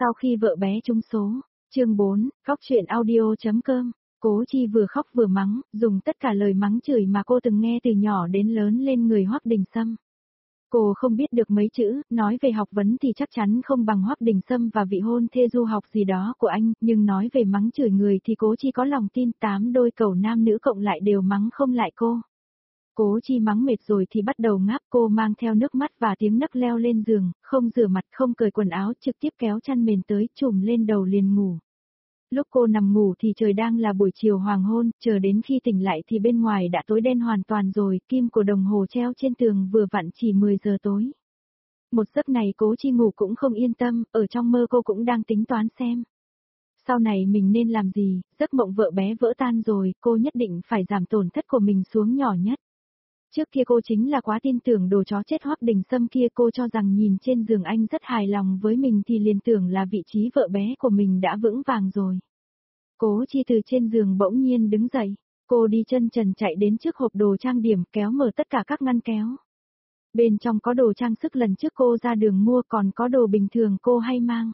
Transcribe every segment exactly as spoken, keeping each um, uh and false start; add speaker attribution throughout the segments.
Speaker 1: Sau khi vợ bé trúng số, chương bốn, khóc chuyện audio.com, Cố Chi vừa khóc vừa mắng, dùng tất cả lời mắng chửi mà cô từng nghe từ nhỏ đến lớn lên người Hoắc Đình Sâm. Cô không biết được mấy chữ, nói về học vấn thì chắc chắn không bằng Hoắc Đình Sâm và vị hôn thê du học gì đó của anh, nhưng nói về mắng chửi người thì Cố Chi có lòng tin tám đôi cầu nam nữ cộng lại đều mắng không lại cô. Cố Chi mắng mệt rồi thì bắt đầu ngáp, cô mang theo nước mắt và tiếng nấc leo lên giường, không rửa mặt không cởi quần áo trực tiếp kéo chăn mền tới trùm lên đầu liền ngủ. Lúc cô nằm ngủ thì trời đang là buổi chiều hoàng hôn, chờ đến khi tỉnh lại thì bên ngoài đã tối đen hoàn toàn rồi, kim của đồng hồ treo trên tường vừa vặn chỉ mười giờ tối. Một giấc này Cố Chi ngủ cũng không yên tâm, ở trong mơ cô cũng đang tính toán xem. Sau này mình nên làm gì, giấc mộng vợ bé vỡ tan rồi, cô nhất định phải giảm tổn thất của mình xuống nhỏ nhất. Trước kia cô chính là quá tin tưởng đồ chó chết Hoắc Đình Sâm kia, cô cho rằng nhìn trên giường anh rất hài lòng với mình thì liền tưởng là vị trí vợ bé của mình đã vững vàng rồi. Cố Chi từ trên giường bỗng nhiên đứng dậy, cô đi chân trần chạy đến trước hộp đồ trang điểm kéo mở tất cả các ngăn kéo. Bên trong có đồ trang sức lần trước cô ra đường mua, còn có đồ bình thường cô hay mang.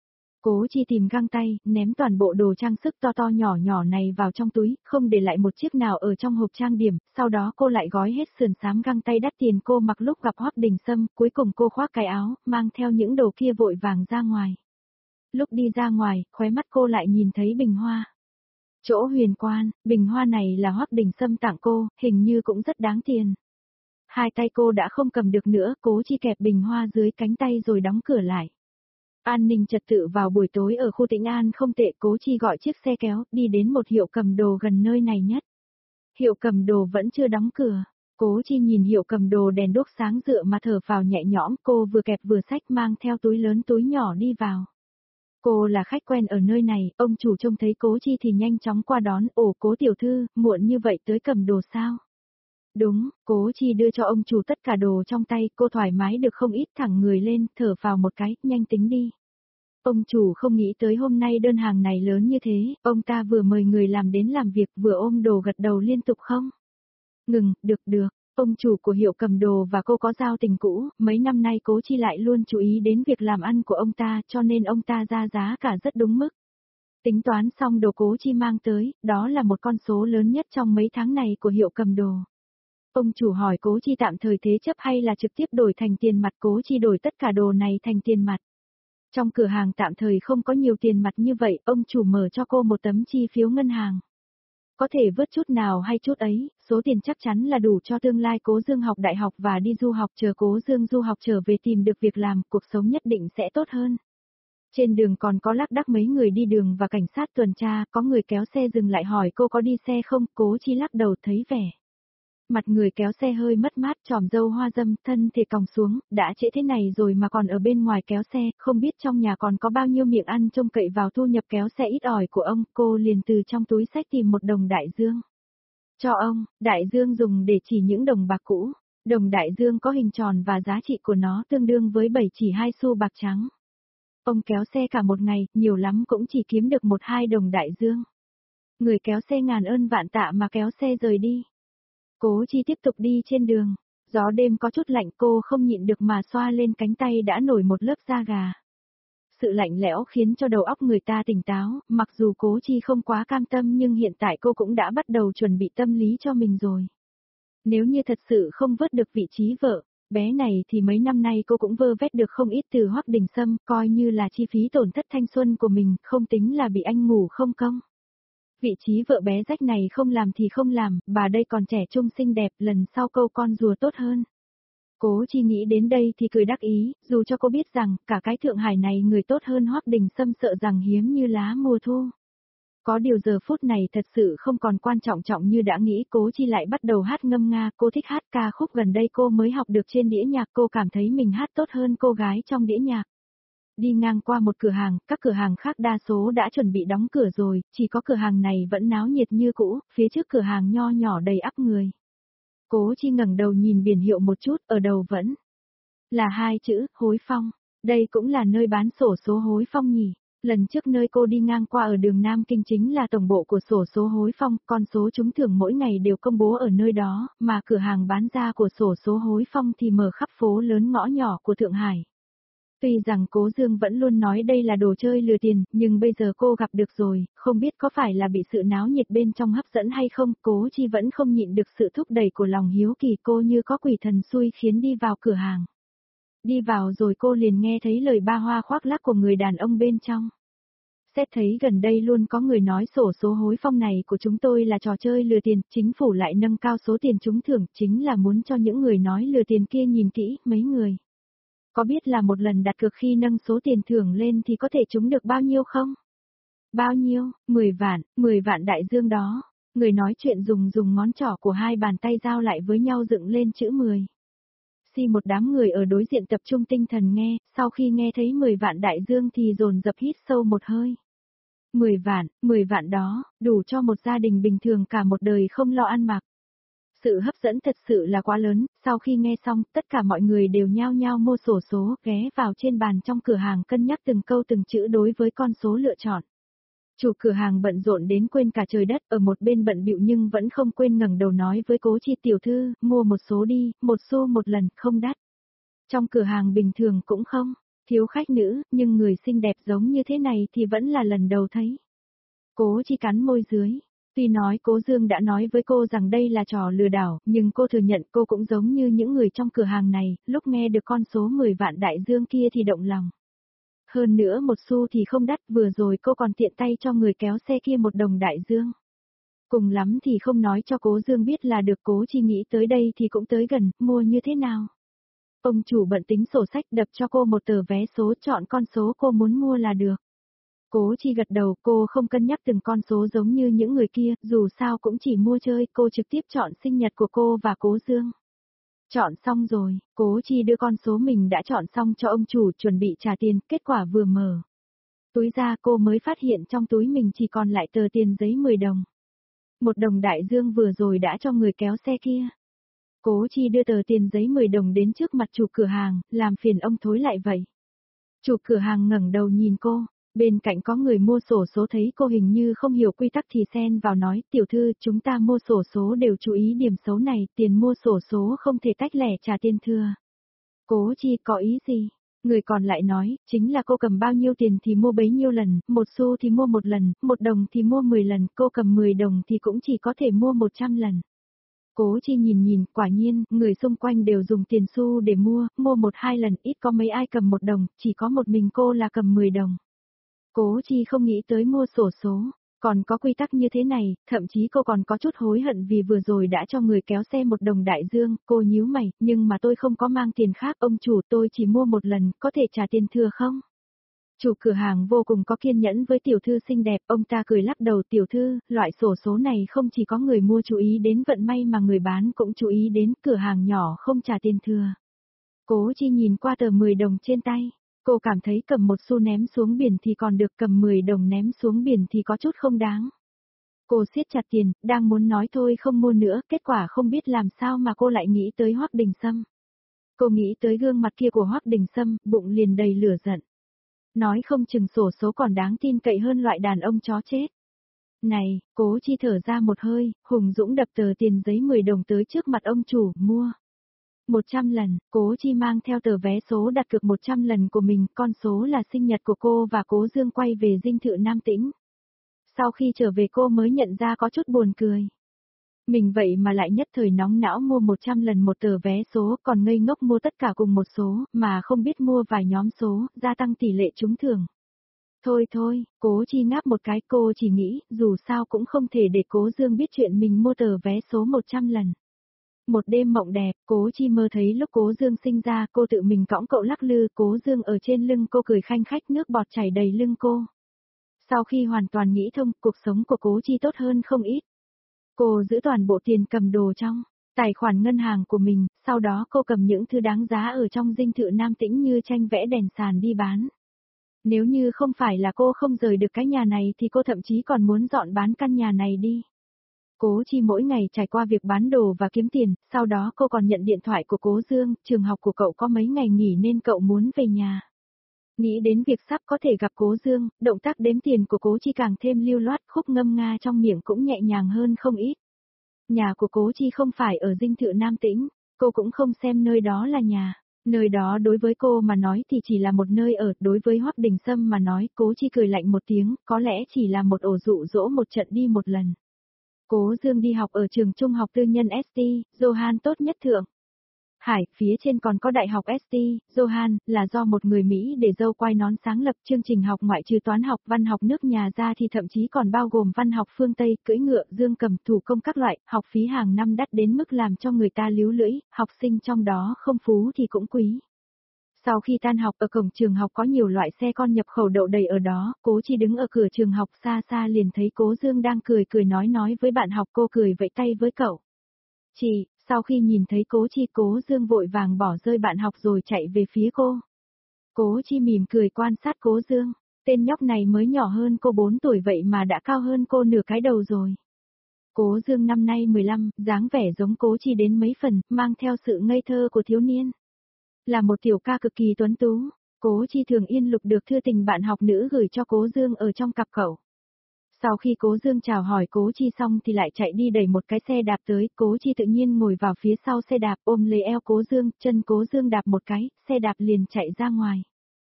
Speaker 1: Cố Chi tìm găng tay, ném toàn bộ đồ trang sức to to nhỏ nhỏ này vào trong túi, không để lại một chiếc nào ở trong hộp trang điểm, sau đó cô lại gói hết sườn xám găng tay đắt tiền cô mặc lúc gặp Hoắc Đình Sâm, cuối cùng cô khoác cái áo, mang theo những đồ kia vội vàng ra ngoài. Lúc đi ra ngoài, khóe mắt cô lại nhìn thấy bình hoa. Chỗ huyền quan, bình hoa này là Hoắc Đình Sâm tặng cô, hình như cũng rất đáng tiền. Hai tay cô đã không cầm được nữa, Cố Chi kẹp bình hoa dưới cánh tay rồi đóng cửa lại. An ninh trật tự vào buổi tối ở khu Tĩnh An không tệ, Cố Chi gọi chiếc xe kéo, đi đến một hiệu cầm đồ gần nơi này nhất. Hiệu cầm đồ vẫn chưa đóng cửa. Cố Chi nhìn hiệu cầm đồ đèn đuốc sáng rựa mà thở phào nhẹ nhõm, cô vừa kẹp vừa xách mang theo túi lớn túi nhỏ đi vào. Cô là khách quen ở nơi này, ông chủ trông thấy Cố Chi thì nhanh chóng qua đón, ồ Cố tiểu thư, muộn như vậy tới cầm đồ sao? Đúng, Cố Chi đưa cho ông chủ tất cả đồ trong tay, cô thoải mái được không ít, thẳng người lên, thở vào một cái, nhanh tính đi. Ông chủ không nghĩ tới hôm nay đơn hàng này lớn như thế, ông ta vừa mời người làm đến làm việc vừa ôm đồ gật đầu liên tục không? Ngừng, được được, ông chủ của hiệu cầm đồ và cô có giao tình cũ, mấy năm nay Cố Chi lại luôn chú ý đến việc làm ăn của ông ta cho nên ông ta ra giá cả rất đúng mức. Tính toán xong đồ Cố Chi mang tới, đó là một con số lớn nhất trong mấy tháng này của hiệu cầm đồ. Ông chủ hỏi Cố Chi tạm thời thế chấp hay là trực tiếp đổi thành tiền mặt, Cố Chi đổi tất cả đồ này thành tiền mặt. Trong cửa hàng tạm thời không có nhiều tiền mặt như vậy, ông chủ mở cho cô một tấm chi phiếu ngân hàng. Có thể vớt chút nào hay chút ấy, số tiền chắc chắn là đủ cho tương lai Cố Dương học đại học và đi du học, chờ Cố Dương du học trở về tìm được việc làm, cuộc sống nhất định sẽ tốt hơn. Trên đường còn có lác đác mấy người đi đường và cảnh sát tuần tra, có người kéo xe dừng lại hỏi cô có đi xe không, Cố Chi lắc đầu thấy vẻ. Mặt người kéo xe hơi mất mát, tròm râu hoa râm, thân thì còng xuống, đã trễ thế này rồi mà còn ở bên ngoài kéo xe, không biết trong nhà còn có bao nhiêu miệng ăn trông cậy vào thu nhập kéo xe ít ỏi của ông, cô liền từ trong túi xách tìm một đồng đại dương. Cho ông, đại dương dùng để chỉ những đồng bạc cũ, đồng đại dương có hình tròn và giá trị của nó tương đương với bảy chỉ hai xu bạc trắng. Ông kéo xe cả một ngày, nhiều lắm cũng chỉ kiếm được một hai đồng đại dương. Người kéo xe ngàn ơn vạn tạ mà kéo xe rời đi. Cố Chi tiếp tục đi trên đường, gió đêm có chút lạnh, cô không nhịn được mà xoa lên cánh tay đã nổi một lớp da gà. Sự lạnh lẽo khiến cho đầu óc người ta tỉnh táo, mặc dù Cố Chi không quá cam tâm nhưng hiện tại cô cũng đã bắt đầu chuẩn bị tâm lý cho mình rồi. Nếu như thật sự không vớt được vị trí vợ bé này thì mấy năm nay cô cũng vơ vét được không ít từ Hoắc Đình Sâm, coi như là chi phí tổn thất thanh xuân của mình, không tính là bị anh ngủ không công. Vị trí vợ bé rách này không làm thì không làm, bà đây còn trẻ trung xinh đẹp, lần sau câu con rùa tốt hơn. Cố Chi nghĩ đến đây thì cười đắc ý, dù cho cô biết rằng, cả cái Thượng Hải này người tốt hơn Hoắc Đình Sâm sợ rằng hiếm như lá mùa thu. Có điều giờ phút này thật sự không còn quan trọng trọng như đã nghĩ, Cố Chi lại bắt đầu hát ngâm nga, cô thích hát ca khúc gần đây cô mới học được trên đĩa nhạc, cô cảm thấy mình hát tốt hơn cô gái trong đĩa nhạc. Đi ngang qua một cửa hàng, các cửa hàng khác đa số đã chuẩn bị đóng cửa rồi, chỉ có cửa hàng này vẫn náo nhiệt như cũ, phía trước cửa hàng nho nhỏ đầy ắp người. Cố Chi ngẩng đầu nhìn biển hiệu một chút, ở đầu vẫn là hai chữ, Hối Phong. Đây cũng là nơi bán xổ số Hối Phong nhỉ? Lần trước nơi cô đi ngang qua ở đường Nam Kinh chính là tổng bộ của xổ số Hối Phong, con số trúng thưởng mỗi ngày đều công bố ở nơi đó, mà cửa hàng bán ra của xổ số Hối Phong thì mở khắp phố lớn ngõ nhỏ của Thượng Hải. Tuy rằng Cố Dương vẫn luôn nói đây là đồ chơi lừa tiền, nhưng bây giờ cô gặp được rồi, không biết có phải là bị sự náo nhiệt bên trong hấp dẫn hay không, Cố Chi vẫn không nhịn được sự thúc đẩy của lòng hiếu kỳ, cô như có quỷ thần xui khiến đi vào cửa hàng. Đi vào rồi cô liền nghe thấy lời ba hoa khoác lác của người đàn ông bên trong. Xét thấy gần đây luôn có người nói sổ số hối phong này của chúng tôi là trò chơi lừa tiền, chính phủ lại nâng cao số tiền trúng thưởng, chính là muốn cho những người nói lừa tiền kia nhìn kỹ, mấy người. Có biết là một lần đặt cược khi nâng số tiền thưởng lên thì có thể trúng được bao nhiêu không? Bao nhiêu? mười vạn, mười vạn đại dương đó. Người nói chuyện dùng dùng ngón trỏ của hai bàn tay giao lại với nhau dựng lên chữ mười. Xì một đám người ở đối diện tập trung tinh thần nghe, sau khi nghe thấy mười vạn đại dương thì dồn dập hít sâu một hơi. mười vạn, mười vạn đó, đủ cho một gia đình bình thường cả một đời không lo ăn mặc. Sự hấp dẫn thật sự là quá lớn, sau khi nghe xong, tất cả mọi người đều nhao nhao mua xổ số, ghé vào trên bàn trong cửa hàng cân nhắc từng câu từng chữ đối với con số lựa chọn. Chủ cửa hàng bận rộn đến quên cả trời đất, ở một bên bận bịu nhưng vẫn không quên ngẩng đầu nói với Cố Chi tiểu thư, mua một số đi, một xu một lần, không đắt. Trong cửa hàng bình thường cũng không, thiếu khách nữ, nhưng người xinh đẹp giống như thế này thì vẫn là lần đầu thấy. Cố Chi cắn môi dưới. Tuy nói Cố Dương đã nói với cô rằng đây là trò lừa đảo, nhưng cô thừa nhận cô cũng giống như những người trong cửa hàng này, lúc nghe được con số mười vạn đại dương kia thì động lòng. Hơn nữa một xu thì không đắt, vừa rồi cô còn tiện tay cho người kéo xe kia một đồng đại dương. Cùng lắm thì không nói cho Cố Dương biết là được. Cố Chi nghĩ tới đây thì cũng tới gần, mua như thế nào. Ông chủ bận tính sổ sách đập cho cô một tờ vé số, chọn con số cô muốn mua là được. Cố Chi gật đầu, cô không cân nhắc từng con số giống như những người kia, dù sao cũng chỉ mua chơi, cô trực tiếp chọn sinh nhật của cô và Cố Dương. Chọn xong rồi, Cố Chi đưa con số mình đã chọn xong cho ông chủ chuẩn bị trả tiền, kết quả vừa mở túi ra cô mới phát hiện trong túi mình chỉ còn lại tờ tiền giấy mười đồng. Một đồng đại dương vừa rồi đã cho người kéo xe kia. Cố Chi đưa tờ tiền giấy mười đồng đến trước mặt chủ cửa hàng, làm phiền ông thối lại vậy. Chủ cửa hàng ngẩng đầu nhìn cô. Bên cạnh có người mua sổ số thấy cô hình như không hiểu quy tắc thì xen vào nói, tiểu thư, chúng ta mua sổ số đều chú ý điểm xấu này, tiền mua sổ số không thể tách lẻ trả tiền thừa. Cố Chi có ý gì? Người còn lại nói, chính là cô cầm bao nhiêu tiền thì mua bấy nhiêu lần, một xu thì mua một lần, một đồng thì mua mười lần, cô cầm mười đồng thì cũng chỉ có thể mua một trăm lần. Cố Chi nhìn nhìn, quả nhiên, người xung quanh đều dùng tiền xu để mua, mua một hai lần, ít có mấy ai cầm một đồng, chỉ có một mình cô là cầm mười đồng. Cố Chi không nghĩ tới mua sổ số, còn có quy tắc như thế này, thậm chí cô còn có chút hối hận vì vừa rồi đã cho người kéo xe một đồng đại dương, cô nhíu mày, nhưng mà tôi không có mang tiền khác, ông chủ, tôi chỉ mua một lần, có thể trả tiền thừa không? Chủ cửa hàng vô cùng có kiên nhẫn với tiểu thư xinh đẹp, ông ta cười lắc đầu, tiểu thư, loại sổ số này không chỉ có người mua chú ý đến vận may mà người bán cũng chú ý đến, cửa hàng nhỏ không trả tiền thừa. Cố Chi nhìn qua tờ mười đồng trên tay. Cô cảm thấy cầm một xu ném xuống biển thì còn được, cầm mười đồng ném xuống biển thì có chút không đáng. Cô siết chặt tiền, đang muốn nói thôi không mua nữa, kết quả không biết làm sao mà cô lại nghĩ tới Hoắc Đình Sâm. Cô nghĩ tới gương mặt kia của Hoắc Đình Sâm, bụng liền đầy lửa giận. Nói không chừng sổ số còn đáng tin cậy hơn loại đàn ông chó chết. Này, Cố Chi thở ra một hơi, hùng dũng đập tờ tiền giấy mười đồng tới trước mặt ông chủ, mua. một trăm lần, Cố Chi mang theo tờ vé số đặt cược một trăm lần của mình, con số là sinh nhật của cô và Cố Dương quay về dinh thự Nam Tĩnh. Sau khi trở về cô mới nhận ra có chút buồn cười. Mình vậy mà lại nhất thời nóng não mua một trăm lần một tờ vé số, còn ngây ngốc mua tất cả cùng một số, mà không biết mua vài nhóm số, gia tăng tỷ lệ trúng thưởng. Thôi thôi, Cố Chi ngáp một cái, cô chỉ nghĩ, dù sao cũng không thể để Cố Dương biết chuyện mình mua tờ vé số một trăm lần. Một đêm mộng đẹp, Cố Chi mơ thấy lúc Cố Dương sinh ra, cô tự mình cõng cậu lắc lư, Cố Dương ở trên lưng cô cười khanh khách, nước bọt chảy đầy lưng cô. Sau khi hoàn toàn nghĩ thông, cuộc sống của Cố Chi tốt hơn không ít. Cô giữ toàn bộ tiền cầm đồ trong tài khoản ngân hàng của mình, sau đó cô cầm những thứ đáng giá ở trong dinh thự Nam Tĩnh như tranh vẽ, đèn sàn đi bán. Nếu như không phải là cô không rời được cái nhà này thì cô thậm chí còn muốn dọn bán căn nhà này đi. Cố Chi mỗi ngày trải qua việc bán đồ và kiếm tiền, sau đó cô còn nhận điện thoại của Cố Dương, trường học của cậu có mấy ngày nghỉ nên cậu muốn về nhà. Nghĩ đến việc sắp có thể gặp Cố Dương, động tác đếm tiền của Cố Chi càng thêm lưu loát, khúc ngâm nga trong miệng cũng nhẹ nhàng hơn không ít. Nhà của Cố Chi không phải ở dinh thự Nam Tĩnh, cô cũng không xem nơi đó là nhà. Nơi đó đối với cô mà nói thì chỉ là một nơi ở, đối với Hoắc Đình Sâm mà nói, Cố Chi cười lạnh một tiếng, có lẽ chỉ là một ổ dụ dỗ một trận đi một lần. Cố Dương đi học ở trường trung học tư nhân ét tê, Johan tốt nhất thượng. Hải, phía trên còn có đại học ét tê, Johan, là do một người Mỹ để dâu quai nón sáng lập chương trình học ngoại trừ toán học, văn học nước nhà ra thì thậm chí còn bao gồm văn học phương Tây, cưỡi ngựa, dương cầm, thủ công các loại, học phí hàng năm đắt đến mức làm cho người ta líu lưỡi, học sinh trong đó không phú thì cũng quý. Sau khi tan học ở cổng trường học có nhiều loại xe con nhập khẩu đậu đầy ở đó, Cố Chi đứng ở cửa trường học xa xa liền thấy Cố Dương đang cười cười nói nói với bạn học, cô cười vẫy tay với cậu. Chị, sau khi nhìn thấy Cố Chi, Cố Dương vội vàng bỏ rơi bạn học rồi chạy về phía cô. Cố Chi mỉm cười quan sát Cố Dương, tên nhóc này mới nhỏ hơn cô bốn tuổi vậy mà đã cao hơn cô nửa cái đầu rồi. Cố Dương năm nay mười lăm, dáng vẻ giống Cố Chi đến mấy phần, mang theo sự ngây thơ của thiếu niên. Là một tiểu ca cực kỳ tuấn tú, Cố Chi thường yên lục được thư tình bạn học nữ gửi cho Cố Dương ở trong cặp cậu. Sau khi Cố Dương chào hỏi Cố Chi xong thì lại chạy đi đẩy một cái xe đạp tới, Cố Chi tự nhiên ngồi vào phía sau xe đạp ôm lấy eo Cố Dương, chân Cố Dương đạp một cái, xe đạp liền chạy ra ngoài.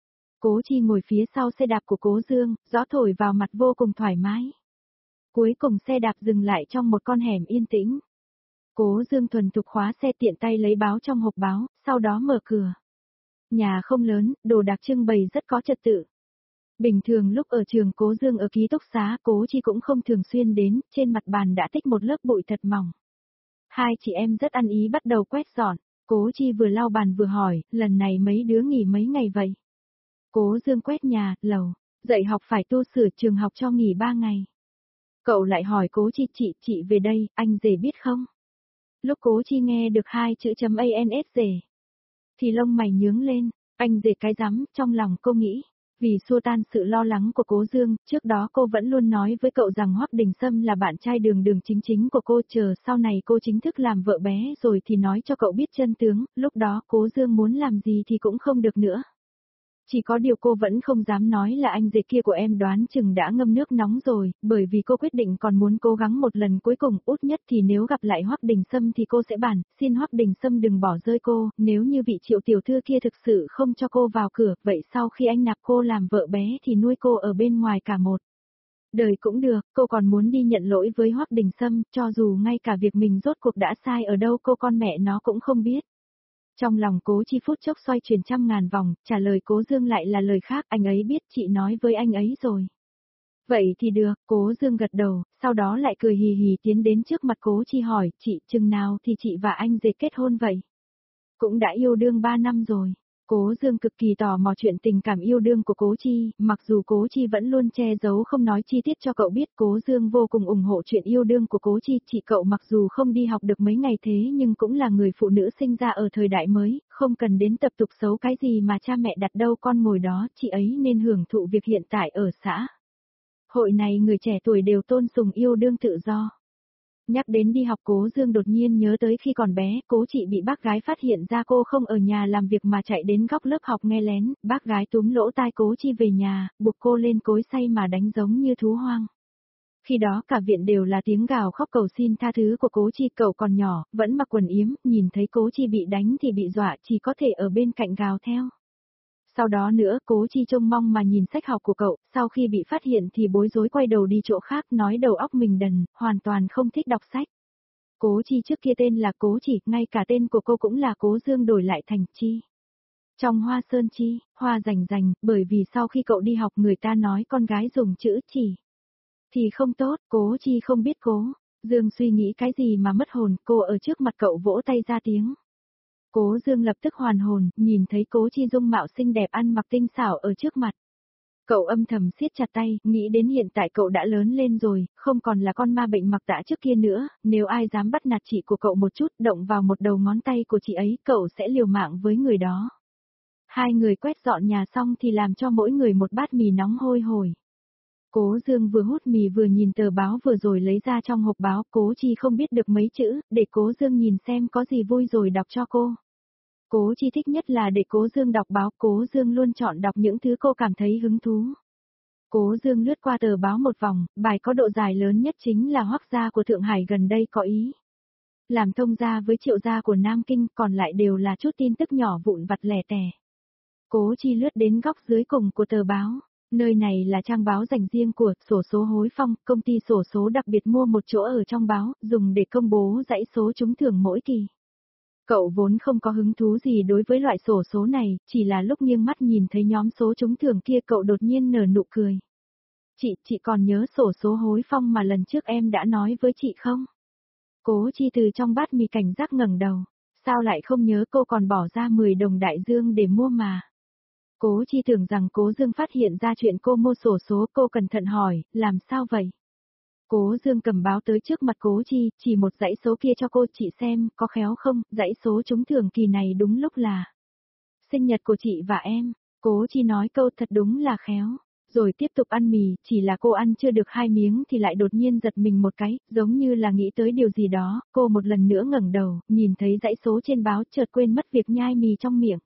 Speaker 1: Cố Chi ngồi phía sau xe đạp của Cố Dương, gió thổi vào mặt vô cùng thoải mái. Cuối cùng xe đạp dừng lại trong một con hẻm yên tĩnh. Cố Dương thuần thục khóa xe tiện tay lấy báo trong hộp báo, sau đó mở cửa. Nhà không lớn, đồ đạc trưng bày rất có trật tự. Bình thường lúc ở trường Cố Dương ở ký túc xá, Cố Chi cũng không thường xuyên đến, trên mặt bàn đã tích một lớp bụi thật mỏng. Hai chị em rất ăn ý bắt đầu quét dọn, Cố Chi vừa lau bàn vừa hỏi, lần này mấy đứa nghỉ mấy ngày vậy? Cố Dương quét nhà, lầu, dạy học phải tu sửa, trường học cho nghỉ ba ngày. Cậu lại hỏi Cố Chi, chị, chị về đây, anh rể biết không? Lúc Cố Chi nghe được hai chữ chấm ans rể, thì lông mày nhướng lên, anh rể cái rắm, trong lòng cô nghĩ. Vì xua tan sự lo lắng của Cố Dương, trước đó cô vẫn luôn nói với cậu rằng Hoắc Đình Sâm là bạn trai đường đường chính chính của cô, chờ sau này cô chính thức làm vợ bé rồi thì nói cho cậu biết chân tướng, lúc đó Cố Dương muốn làm gì thì cũng không được nữa. Chỉ có điều cô vẫn không dám nói là anh rể kia của em đoán chừng đã ngâm nước nóng rồi, bởi vì cô quyết định còn muốn cố gắng một lần cuối cùng, út nhất thì nếu gặp lại Hoắc Đình Sâm thì cô sẽ bàn, xin Hoắc Đình Sâm đừng bỏ rơi cô, nếu như vị Triệu tiểu thư kia thực sự không cho cô vào cửa, vậy sau khi anh nạp cô làm vợ bé thì nuôi cô ở bên ngoài cả một đời cũng được, cô còn muốn đi nhận lỗi với Hoắc Đình Sâm, cho dù ngay cả việc mình rốt cuộc đã sai ở đâu cô con mẹ nó cũng không biết. Trong lòng Cố Chi phút chốc xoay chuyển trăm ngàn vòng, trả lời Cố Dương lại là lời khác, anh ấy biết, chị nói với anh ấy rồi. Vậy thì được, Cố Dương gật đầu, sau đó lại cười hì hì tiến đến trước mặt Cố Chi hỏi, chị, chừng nào thì chị và anh rể kết hôn vậy? Cũng đã yêu đương ba năm rồi. Cố Dương cực kỳ tò mò chuyện tình cảm yêu đương của Cố Chi, mặc dù Cố Chi vẫn luôn che giấu không nói chi tiết cho cậu biết, Cố Dương vô cùng ủng hộ chuyện yêu đương của Cố Chi, chị cậu mặc dù không đi học được mấy ngày thế nhưng cũng là người phụ nữ sinh ra ở thời đại mới, không cần đến tập tục xấu cái gì mà cha mẹ đặt đâu con ngồi đó, chị ấy nên hưởng thụ việc hiện tại ở xã. Hội này người trẻ tuổi đều tôn sùng yêu đương tự do. Nhắc đến đi học Cố Dương đột nhiên nhớ tới khi còn bé, Cố chị bị bác gái phát hiện ra cô không ở nhà làm việc mà chạy đến góc lớp học nghe lén, bác gái túm lỗ tai Cố Chi về nhà, buộc cô lên cối xay mà đánh giống như thú hoang. Khi đó cả viện đều là tiếng gào khóc cầu xin tha thứ của Cố Chi, cậu còn nhỏ, vẫn mặc quần yếm, nhìn thấy Cố Chi bị đánh thì bị dọa, chỉ có thể ở bên cạnh gào theo. Sau đó nữa, Cố Chi trông mong mà nhìn sách học của cậu, sau khi bị phát hiện thì bối rối quay đầu đi chỗ khác, nói đầu óc mình đần, hoàn toàn không thích đọc sách. Cố Chi trước kia tên là Cố Chỉ, ngay cả tên của cô cũng là Cố Dương đổi lại thành Chi. Trong Hoa Sơn Chi, hoa rành rành, bởi vì sau khi cậu đi học người ta nói con gái dùng chữ chỉ thì không tốt, Cố Chi không biết Cố Dương suy nghĩ cái gì mà mất hồn, cô ở trước mặt cậu vỗ tay ra tiếng. Cố Dương lập tức hoàn hồn, nhìn thấy Cố Chi dung mạo xinh đẹp ăn mặc tinh xảo ở trước mặt. Cậu âm thầm siết chặt tay, nghĩ đến hiện tại cậu đã lớn lên rồi, không còn là con ma bệnh mặc tã trước kia nữa, nếu ai dám bắt nạt chị của cậu một chút, động vào một đầu ngón tay của chị ấy, cậu sẽ liều mạng với người đó. Hai người quét dọn nhà xong thì làm cho mỗi người một bát mì nóng hôi hổi. Cố Dương vừa hút mì vừa nhìn tờ báo vừa rồi lấy ra trong hộp báo, Cố Chi không biết được mấy chữ, để Cố Dương nhìn xem có gì vui rồi đọc cho cô. Cố Chi thích nhất là để Cố Dương đọc báo, Cố Dương luôn chọn đọc những thứ cô cảm thấy hứng thú. Cố Dương lướt qua tờ báo một vòng, bài có độ dài lớn nhất chính là Hoắc gia của Thượng Hải gần đây có ý. làm thông gia với Triệu gia của Nam Kinh, còn lại đều là chút tin tức nhỏ vụn vặt lẻ tẻ. Cố Chi lướt đến góc dưới cùng của tờ báo. Nơi này là trang báo dành riêng của sổ số hối phong, công ty sổ số đặc biệt mua một chỗ ở trong báo, dùng để công bố dãy số trúng thưởng mỗi kỳ. Cậu vốn không có hứng thú gì đối với loại sổ số này, chỉ là lúc nghiêng mắt nhìn thấy nhóm số trúng thưởng kia cậu đột nhiên nở nụ cười. Chị, chị còn nhớ sổ số hối phong mà lần trước em đã nói với chị không? Cố Chi từ trong bát mì cảnh giác ngẩng đầu. Sao lại không nhớ, cô còn bỏ ra mười đồng đại dương để mua mà. Cố Chi tưởng rằng Cố Dương phát hiện ra chuyện cô mua sổ số, cô cẩn thận hỏi, làm sao vậy? Cố Dương cầm báo tới trước mặt Cố Chi, chỉ một dãy số kia cho cô, chị xem, có khéo không, dãy số trúng thưởng kỳ này đúng lúc là sinh nhật của chị và em. Cố Chi nói câu thật đúng là khéo, rồi tiếp tục ăn mì, chỉ là cô ăn chưa được hai miếng thì lại đột nhiên giật mình một cái, giống như là nghĩ tới điều gì đó, cô một lần nữa ngẩng đầu, nhìn thấy dãy số trên báo chợt quên mất việc nhai mì trong miệng.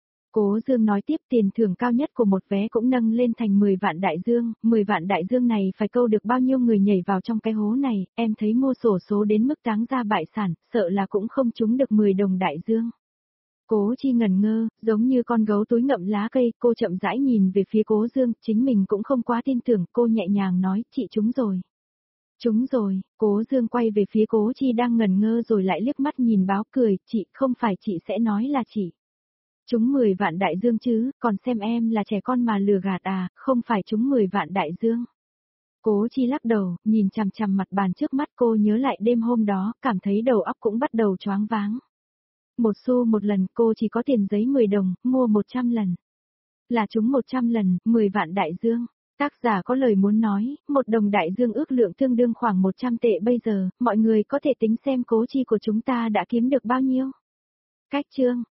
Speaker 1: Cố Dương nói tiếp, tiền thưởng cao nhất của một vé cũng nâng lên thành mười vạn đại dương, mười vạn đại dương này phải câu được bao nhiêu người nhảy vào trong cái hố này, em thấy mua sổ số đến mức táng ra bại sản, sợ là cũng không trúng được mười đồng đại dương. Cố Chi ngẩn ngơ, giống như con gấu túi ngậm lá cây, cô chậm rãi nhìn về phía Cố Dương, chính mình cũng không quá tin tưởng, cô nhẹ nhàng nói, chị trúng rồi. Trúng rồi, Cố Dương quay về phía Cố Chi đang ngẩn ngơ rồi lại liếc mắt nhìn báo cười, chị, không phải chị sẽ nói là chị. Trúng mười vạn đại dương chứ, còn xem em là trẻ con mà lừa gạt à, không phải trúng mười vạn đại dương. Cố Chi lắc đầu, nhìn chằm chằm mặt bàn trước mắt, cô nhớ lại đêm hôm đó, cảm thấy đầu óc cũng bắt đầu choáng váng. Một xu một lần, cô chỉ có tiền giấy mười đồng, mua một trăm lần. Là trúng một trăm lần, mười vạn đại dương. Tác giả có lời muốn nói, một đồng đại dương ước lượng tương đương khoảng một trăm tệ bây giờ, mọi người có thể tính xem Cố Chi của chúng ta đã kiếm được bao nhiêu. Cách chương